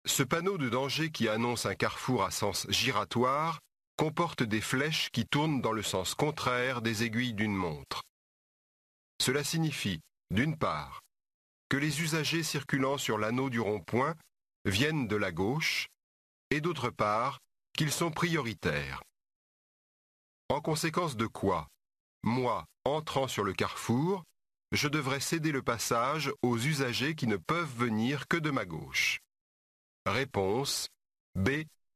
Ce panneau de danger qui annonce un carrefour à sens giratoire comporte des flèches qui tournent dans le sens contraire des aiguilles d'une montre. Cela signifie, d'une part, que les usagers circulant sur l'anneau du rond-point viennent de la gauche, et d'autre part, qu'ils sont prioritaires. En conséquence de quoi, moi, entrant sur le carrefour, je devrais céder le passage aux usagers qui ne peuvent venir que de ma gauche. Réponse B.